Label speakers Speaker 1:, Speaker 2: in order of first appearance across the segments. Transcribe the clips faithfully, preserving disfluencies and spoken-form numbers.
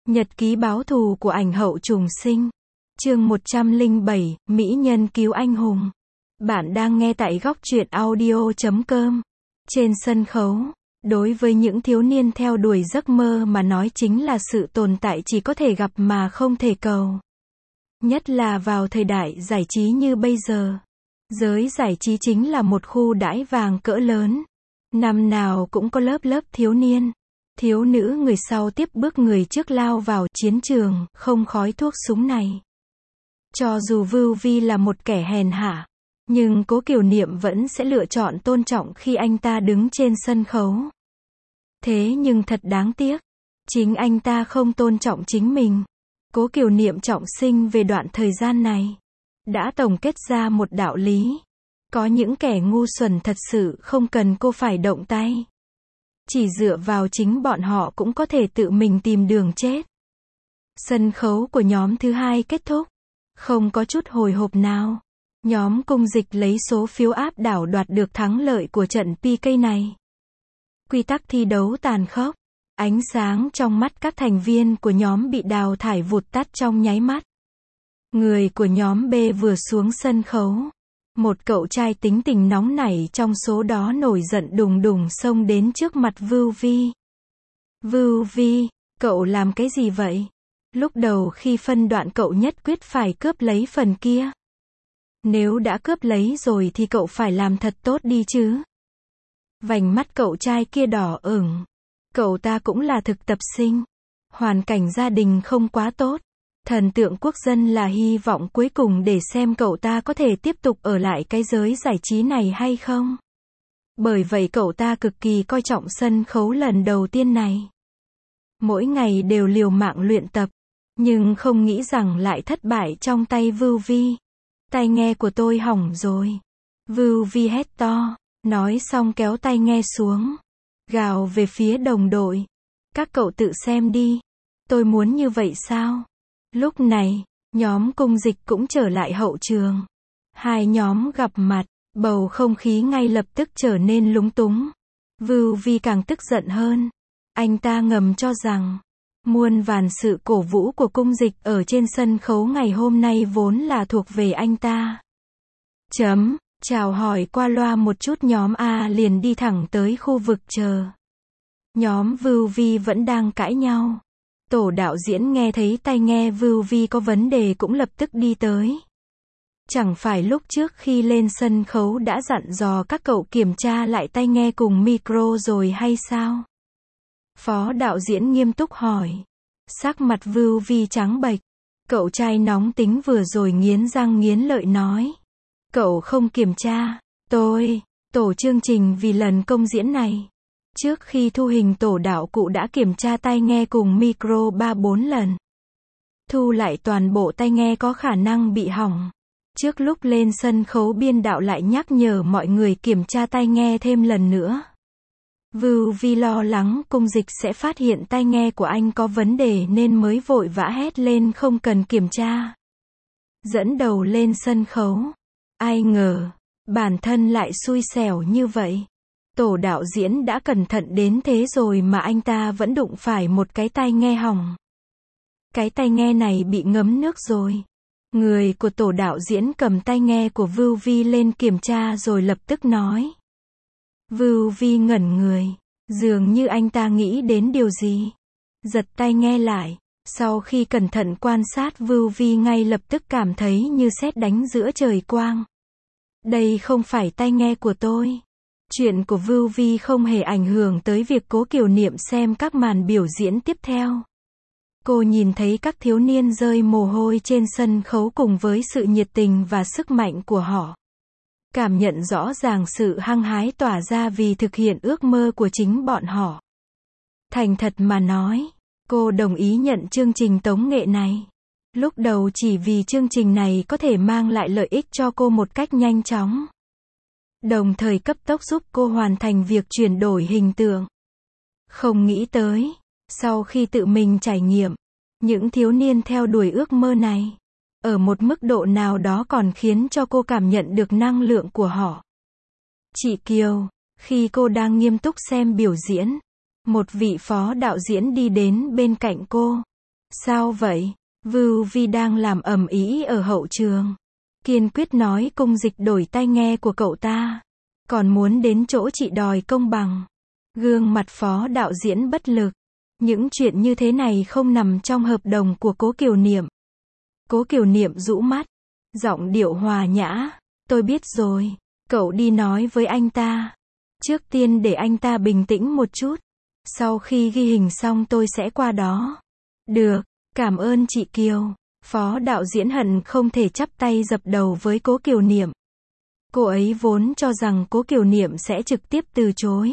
Speaker 1: Nhật ký báo thù của ảnh hậu trùng sinh. Chương một trăm lẻ bảy, Mỹ nhân cứu anh hùng. Bạn đang nghe tại góc truyện audio chấm com. Trên sân khấu, đối với những thiếu niên theo đuổi giấc mơ mà nói chính là sự tồn tại chỉ có thể gặp mà không thể cầu. Nhất là vào thời đại giải trí như bây giờ. Giới giải trí chính là một khu đãi vàng cỡ lớn. Năm nào cũng có lớp lớp thiếu niên. Thiếu nữ người sau tiếp bước người trước lao vào chiến trường, không khói thuốc súng này. Cho dù Vưu Vi là một kẻ hèn hạ, nhưng Cố Kiều Niệm vẫn sẽ lựa chọn tôn trọng khi anh ta đứng trên sân khấu. Thế nhưng thật đáng tiếc, chính anh ta không tôn trọng chính mình. Cố Kiều Niệm trọng sinh về đoạn thời gian này, đã tổng kết ra một đạo lý. Có những kẻ ngu xuẩn thật sự không cần cô phải động tay. Chỉ dựa vào chính bọn họ cũng có thể tự mình tìm đường chết. Sân khấu của nhóm thứ hai kết thúc. Không có chút hồi hộp nào. Nhóm Cung Dịch lấy số phiếu áp đảo đoạt được thắng lợi của trận pê ca này. Quy tắc thi đấu tàn khốc. Ánh sáng trong mắt các thành viên của nhóm bị đào thải vụt tắt trong nháy mắt. Người của nhóm B vừa xuống sân khấu. Một cậu trai tính tình nóng nảy trong số đó nổi giận đùng đùng xông đến trước mặt Vưu Vi. Vưu Vi, cậu làm cái gì vậy? Lúc đầu khi phân đoạn cậu nhất quyết phải cướp lấy phần kia. Nếu đã cướp lấy rồi thì cậu phải làm thật tốt đi chứ. Vành mắt cậu trai kia đỏ ửng. Cậu ta cũng là thực tập sinh. Hoàn cảnh gia đình không quá tốt. Thần tượng quốc dân là hy vọng cuối cùng để xem cậu ta có thể tiếp tục ở lại cái giới giải trí này hay không. Bởi vậy cậu ta cực kỳ coi trọng sân khấu lần đầu tiên này. Mỗi ngày đều liều mạng luyện tập, nhưng không nghĩ rằng lại thất bại trong tay Vưu Vi. Tai nghe của tôi hỏng rồi. Vưu Vi hét to, nói xong kéo tai nghe xuống, gào về phía đồng đội. Các cậu tự xem đi. Tôi muốn như vậy sao? Lúc này, nhóm Cung Dịch cũng trở lại hậu trường. Hai nhóm gặp mặt, bầu không khí ngay lập tức trở nên lúng túng. Vưu Vi càng tức giận hơn. Anh ta ngầm cho rằng, muôn vàn sự cổ vũ của Cung Dịch ở trên sân khấu ngày hôm nay vốn là thuộc về anh ta. Chấm, chào hỏi qua loa một chút nhóm A liền đi thẳng tới khu vực chờ. Nhóm Vưu Vi vẫn đang cãi nhau. Tổ đạo diễn nghe thấy tai nghe Vưu Vi có vấn đề cũng lập tức đi tới. Chẳng phải lúc trước khi lên sân khấu đã dặn dò các cậu kiểm tra lại tai nghe cùng micro rồi hay sao? Phó đạo diễn nghiêm túc hỏi. Sắc mặt Vưu Vi trắng bệch. Cậu trai nóng tính vừa rồi nghiến răng nghiến lợi nói. Cậu không kiểm tra. Tôi, tổ chương trình vì lần công diễn này. Trước khi thu hình tổ đạo cụ đã kiểm tra tai nghe cùng micro ba bốn lần. Thu lại toàn bộ tai nghe có khả năng bị hỏng. Trước lúc lên sân khấu biên đạo lại nhắc nhở mọi người kiểm tra tai nghe thêm lần nữa. Vưu Vi lo lắng Cung Dịch sẽ phát hiện tai nghe của anh có vấn đề nên mới vội vã hét lên không cần kiểm tra. Dẫn đầu lên sân khấu. Ai ngờ, bản thân lại xui xẻo như vậy. Tổ đạo diễn đã cẩn thận đến thế rồi mà anh ta vẫn đụng phải một cái tai nghe hỏng. Cái tai nghe này bị ngấm nước rồi. Người của tổ đạo diễn cầm tai nghe của Vưu Vi lên kiểm tra rồi lập tức nói. Vưu Vi ngẩn người, dường như anh ta nghĩ đến điều gì. Giật tai nghe lại, sau khi cẩn thận quan sát Vưu Vi ngay lập tức cảm thấy như sét đánh giữa trời quang. Đây không phải tai nghe của tôi. Chuyện của Vưu Vi không hề ảnh hưởng tới việc Cố Kiều Niệm xem các màn biểu diễn tiếp theo. Cô nhìn thấy các thiếu niên rơi mồ hôi trên sân khấu cùng với sự nhiệt tình và sức mạnh của họ. Cảm nhận rõ ràng sự hăng hái tỏa ra vì thực hiện ước mơ của chính bọn họ. Thành thật mà nói, cô đồng ý nhận chương trình tống nghệ này. Lúc đầu chỉ vì chương trình này có thể mang lại lợi ích cho cô một cách nhanh chóng. Đồng thời cấp tốc giúp cô hoàn thành việc chuyển đổi hình tượng. Không nghĩ tới, sau khi tự mình trải nghiệm, những thiếu niên theo đuổi ước mơ này, ở một mức độ nào đó còn khiến cho cô cảm nhận được năng lượng của họ. Chị Kiều, khi cô đang nghiêm túc xem biểu diễn, một vị phó đạo diễn đi đến bên cạnh cô. Sao vậy? Vưu Vi đang làm ầm ĩ ở hậu trường. Kiên quyết nói Cung Dịch đổi tai nghe của cậu ta. Còn muốn đến chỗ chị đòi công bằng. Gương mặt phó đạo diễn bất lực. Những chuyện như thế này không nằm trong hợp đồng của Cố Kiều Niệm. Cố Kiều Niệm rũ mắt. Giọng điệu hòa nhã. Tôi biết rồi. Cậu đi nói với anh ta. Trước tiên để anh ta bình tĩnh một chút. Sau khi ghi hình xong tôi sẽ qua đó. Được. Cảm ơn chị Kiều. Phó đạo diễn hận không thể chắp tay dập đầu với Cố Kiều Niệm. Cô ấy vốn cho rằng Cố Kiều Niệm sẽ trực tiếp từ chối.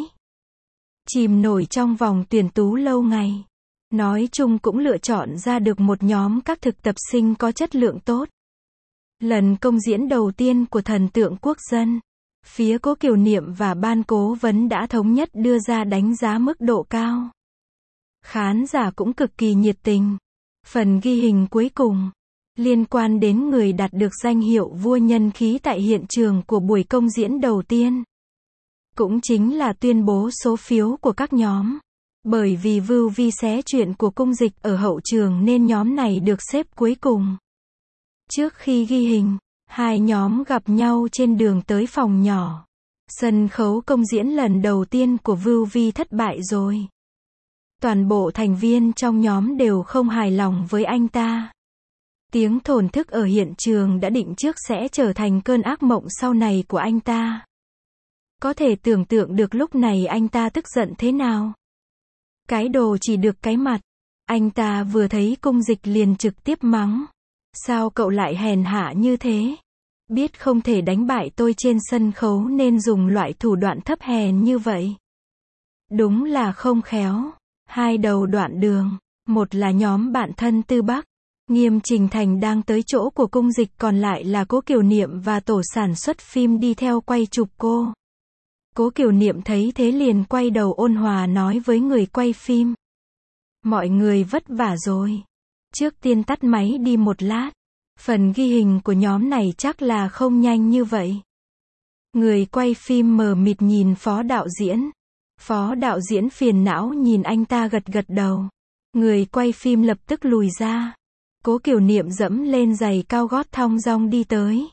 Speaker 1: Chìm nổi trong vòng tuyển tú lâu ngày. Nói chung cũng lựa chọn ra được một nhóm các thực tập sinh có chất lượng tốt. Lần công diễn đầu tiên của Thần tượng quốc dân, phía Cố Kiều Niệm và ban cố vấn đã thống nhất đưa ra đánh giá mức độ cao. Khán giả cũng cực kỳ nhiệt tình. Phần ghi hình cuối cùng, liên quan đến người đạt được danh hiệu vua nhân khí tại hiện trường của buổi công diễn đầu tiên. Cũng chính là tuyên bố số phiếu của các nhóm. Bởi vì Vưu Vi xé chuyện của Cung Dịch ở hậu trường nên nhóm này được xếp cuối cùng. Trước khi ghi hình, hai nhóm gặp nhau trên đường tới phòng nhỏ. Sân khấu công diễn lần đầu tiên của Vưu Vi thất bại rồi. Toàn bộ thành viên trong nhóm đều không hài lòng với anh ta. Tiếng thổn thức ở hiện trường đã định trước sẽ trở thành cơn ác mộng sau này của anh ta. Có thể tưởng tượng được lúc này anh ta tức giận thế nào. Cái đồ chỉ được cái mặt. Anh ta vừa thấy Cung Dịch liền trực tiếp mắng. Sao cậu lại hèn hạ như thế? Biết không thể đánh bại tôi trên sân khấu nên dùng loại thủ đoạn thấp hèn như vậy. Đúng là không khéo. Hai đầu đoạn đường. Một là nhóm bạn thân Tư Bắc. Nghiêm Trình Thành đang tới chỗ của Cung Dịch, còn lại là Cố Kiều Niệm và tổ sản xuất phim đi theo quay chụp cô. Cố Kiều Niệm thấy thế liền quay đầu ôn hòa nói với người quay phim. Mọi người vất vả rồi. Trước tiên tắt máy đi một lát. Phần ghi hình của nhóm này chắc là không nhanh như vậy. Người quay phim mờ mịt nhìn phó đạo diễn. Phó đạo diễn phiền não nhìn anh ta gật gật đầu. Người quay phim lập tức lùi ra. Cố Kiều Niệm dẫm lên giày cao gót thong dong đi tới.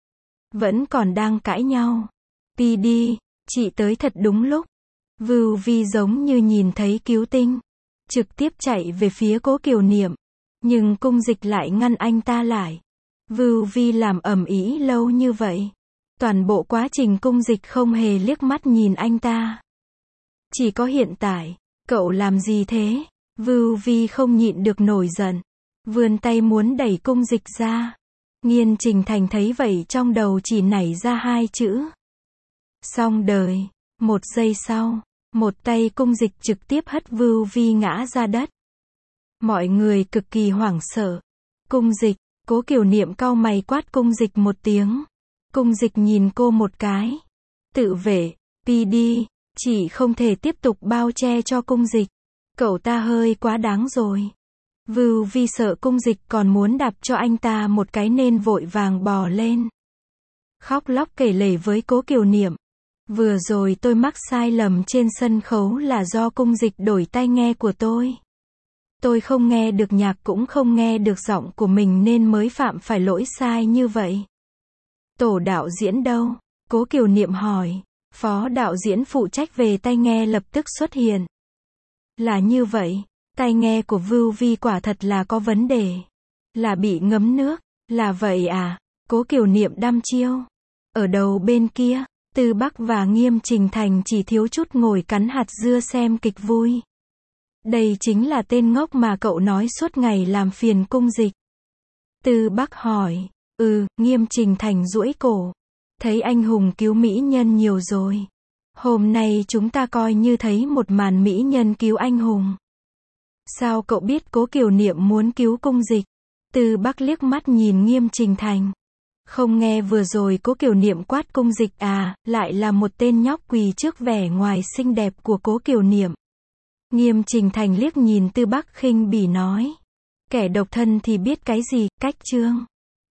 Speaker 1: Vẫn còn đang cãi nhau. pê đê, chị tới thật đúng lúc. Vưu Vi giống như nhìn thấy cứu tinh. Trực tiếp chạy về phía Cố Kiều Niệm. Nhưng Cung Dịch lại ngăn anh ta lại. Vưu Vi làm ầm ĩ lâu như vậy. Toàn bộ quá trình Cung Dịch không hề liếc mắt nhìn anh ta. Chỉ có hiện tại, cậu làm gì thế? Vưu Vi không nhịn được nổi giận. Vươn tay muốn đẩy Cung Dịch ra. Nghiêm Trình Thành thấy vậy trong đầu chỉ nảy ra hai chữ. Xong đời. Một giây sau, một tay Cung Dịch trực tiếp hất Vưu Vi ngã ra đất. Mọi người cực kỳ hoảng sợ. Cung Dịch, Cố Kiều Niệm cau mày quát Cung Dịch một tiếng. Cung Dịch nhìn cô một cái. Tự vệ, pê đê, chị không thể tiếp tục bao che cho Cung Dịch. Cậu ta hơi quá đáng rồi. Vưu Vi sợ Cung Dịch còn muốn đạp cho anh ta một cái nên vội vàng bò lên. Khóc lóc kể lể với Cố Kiều Niệm. Vừa rồi tôi mắc sai lầm trên sân khấu là do Cung Dịch đổi tai nghe của tôi. Tôi không nghe được nhạc cũng không nghe được giọng của mình nên mới phạm phải lỗi sai như vậy. Tổ đạo diễn đâu? Cố Kiều Niệm hỏi. Phó đạo diễn phụ trách về tai nghe lập tức xuất hiện. Là như vậy. Tai nghe của Vưu Vi quả thật là có vấn đề. Là bị ngấm nước. Là vậy à? Cố Kiều Niệm đăm chiêu. Ở đầu bên kia, Tư Bắc và Nghiêm Trình Thành chỉ thiếu chút ngồi cắn hạt dưa xem kịch vui. Đây chính là tên ngốc mà cậu nói suốt ngày làm phiền Cung Dịch. Tư Bắc hỏi. Ừ, Nghiêm Trình Thành duỗi cổ. Thấy anh hùng cứu mỹ nhân nhiều rồi. Hôm nay chúng ta coi như thấy một màn mỹ nhân cứu anh hùng. Sao cậu biết Cố Kiều Niệm muốn cứu Cung Dịch? Tư Bắc liếc mắt nhìn Nghiêm Trình Thành. Không nghe vừa rồi Cố Kiều Niệm quát Cung Dịch à, lại là một tên nhóc quỳ trước vẻ ngoài xinh đẹp của Cố Kiều Niệm. Nghiêm Trình Thành liếc nhìn Tư Bắc khinh bỉ nói. Kẻ độc thân thì biết cái gì, cách chương.